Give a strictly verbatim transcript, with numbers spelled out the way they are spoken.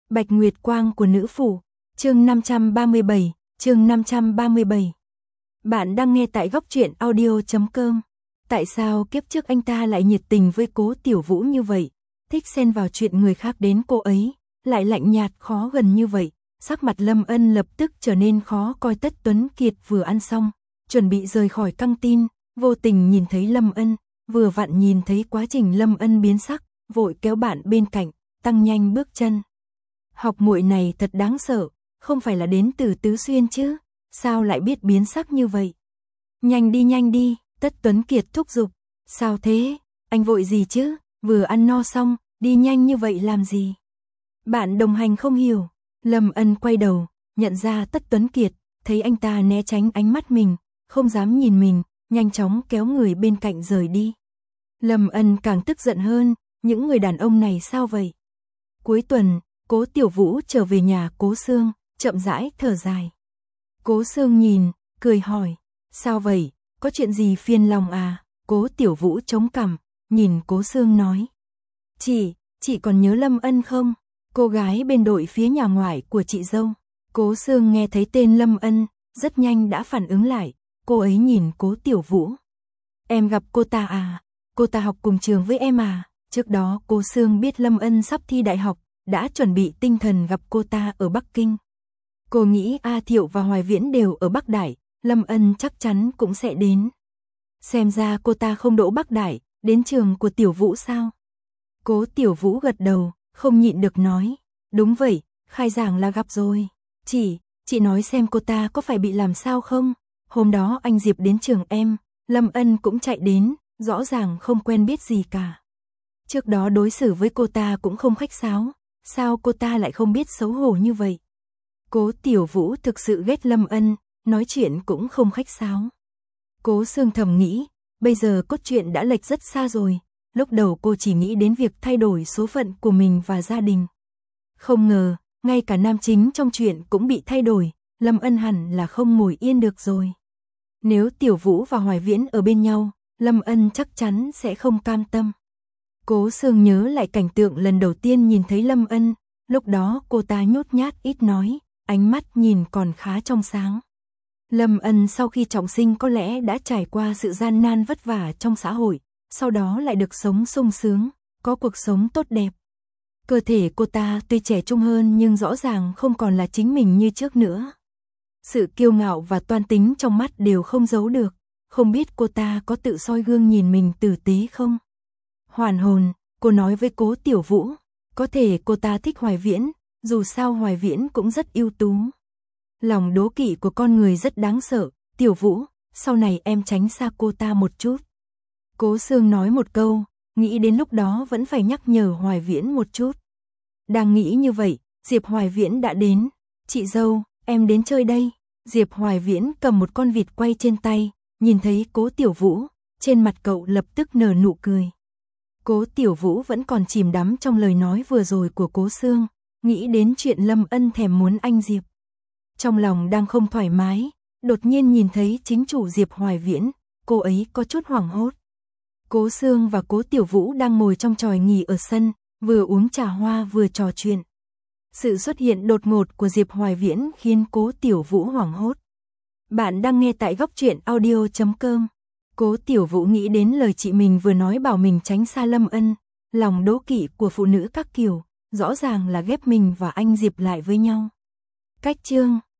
Bạch Nguyệt Quang của nữ phủ, chương năm trăm ba mươi bảy, chương năm trăm ba mươi bảy. Bạn đang nghe tại góc truyện audio chấm com. Tại sao kiếp trước anh ta lại nhiệt tình với Cố Tiểu Vũ như vậy, thích xen vào chuyện người khác đến cô ấy, lại lạnh nhạt khó gần như vậy? Sắc mặt Lâm Ân lập tức trở nên khó coi. Tất Tuấn Kiệt vừa ăn xong, chuẩn bị rời khỏi căng tin, vô tình nhìn thấy Lâm Ân, vừa vặn nhìn thấy quá trình Lâm Ân biến sắc, vội kéo bạn bên cạnh, tăng nhanh bước chân. Học muội này thật đáng sợ, không phải là đến từ Tứ Xuyên chứ, sao lại biết biến sắc như vậy? Nhanh đi nhanh đi, Tất Tuấn Kiệt thúc giục. Sao thế, anh vội gì chứ, vừa ăn no xong, đi nhanh như vậy làm gì? Bạn đồng hành không hiểu. Lâm Ân quay đầu, nhận ra Tất Tuấn Kiệt, thấy anh ta né tránh ánh mắt mình, không dám nhìn mình, nhanh chóng kéo người bên cạnh rời đi. Lâm Ân càng tức giận hơn, những người đàn ông này sao vậy? Cuối tuần, Cố Tiểu Vũ trở về nhà Cố Sương, chậm rãi thở dài. Cố Sương nhìn, cười hỏi, sao vậy, có chuyện gì phiền lòng à? Cố Tiểu Vũ chống cằm, nhìn Cố Sương nói, chị, chị còn nhớ Lâm Ân không? Cô gái bên đội phía nhà ngoại của chị dâu. Cố Sương nghe thấy tên Lâm Ân, rất nhanh đã phản ứng lại, cô ấy nhìn Cố Tiểu Vũ. Em gặp cô ta à? Cô ta học cùng trường với em à? Trước đó Cố Sương biết Lâm Ân sắp thi đại học, đã chuẩn bị tinh thần gặp cô ta ở Bắc Kinh. Cô nghĩ A Thiệu và Hoài Viễn đều ở Bắc Đại, Lâm Ân chắc chắn cũng sẽ đến. Xem ra cô ta không đỗ Bắc Đại, đến trường của Tiểu Vũ sao? Cố Tiểu Vũ gật đầu, không nhịn được nói, đúng vậy, khai giảng là gặp rồi. Chị, chị nói xem cô ta có phải bị làm sao không? Hôm đó anh Diệp đến trường em, Lâm Ân cũng chạy đến, rõ ràng không quen biết gì cả. Trước đó đối xử với cô ta cũng không khách sáo, sao cô ta lại không biết xấu hổ như vậy? Cố Tiểu Vũ thực sự ghét Lâm Ân, nói chuyện cũng không khách sáo. Cố Sương thầm nghĩ, bây giờ cốt truyện đã lệch rất xa rồi, lúc đầu cô chỉ nghĩ đến việc thay đổi số phận của mình và gia đình. Không ngờ, ngay cả nam chính trong truyện cũng bị thay đổi, Lâm Ân hẳn là không ngồi yên được rồi. Nếu Tiểu Vũ và Hoài Viễn ở bên nhau, Lâm Ân chắc chắn sẽ không cam tâm. Cố Sương nhớ lại cảnh tượng lần đầu tiên nhìn thấy Lâm Ân, lúc đó cô ta nhút nhát ít nói, ánh mắt nhìn còn khá trong sáng. Lâm Ân sau khi trọng sinh có lẽ đã trải qua sự gian nan vất vả trong xã hội, sau đó lại được sống sung sướng, có cuộc sống tốt đẹp. Cơ thể cô ta tuy trẻ trung hơn nhưng rõ ràng không còn là chính mình như trước nữa. Sự kiêu ngạo và toan tính trong mắt đều không giấu được, không biết cô ta có tự soi gương nhìn mình tử tế không? Hoàn hồn, cô nói với Cố Tiểu Vũ, có thể cô ta thích Hoài Viễn, dù sao Hoài Viễn cũng rất ưu tú. Lòng đố kỵ của con người rất đáng sợ, Tiểu Vũ, sau này em tránh xa cô ta một chút. Cố Sương nói một câu, nghĩ đến lúc đó vẫn phải nhắc nhở Hoài Viễn một chút. Đang nghĩ như vậy, Diệp Hoài Viễn đã đến. Chị dâu, em đến chơi đây. Diệp Hoài Viễn cầm một con vịt quay trên tay, nhìn thấy Cố Tiểu Vũ, trên mặt cậu lập tức nở nụ cười. Cố Tiểu Vũ vẫn còn chìm đắm trong lời nói vừa rồi của Cố Sương, nghĩ đến chuyện Lâm Ân thèm muốn anh Diệp. Trong lòng đang không thoải mái, đột nhiên nhìn thấy chính chủ Diệp Hoài Viễn, cô ấy có chút hoảng hốt. Cố Sương và Cố Tiểu Vũ đang ngồi trong chòi nghỉ ở sân, vừa uống trà hoa vừa trò chuyện. Sự xuất hiện đột ngột của Diệp Hoài Viễn khiến Cố Tiểu Vũ hoảng hốt. Bạn đang nghe tại góc truyện audio chấm com. Cố Tiểu Vũ nghĩ đến lời chị mình vừa nói bảo mình tránh xa Lâm Ân, lòng đố kỵ của phụ nữ các kiểu, rõ ràng là ghép mình và anh Diệp lại với nhau. Cách chương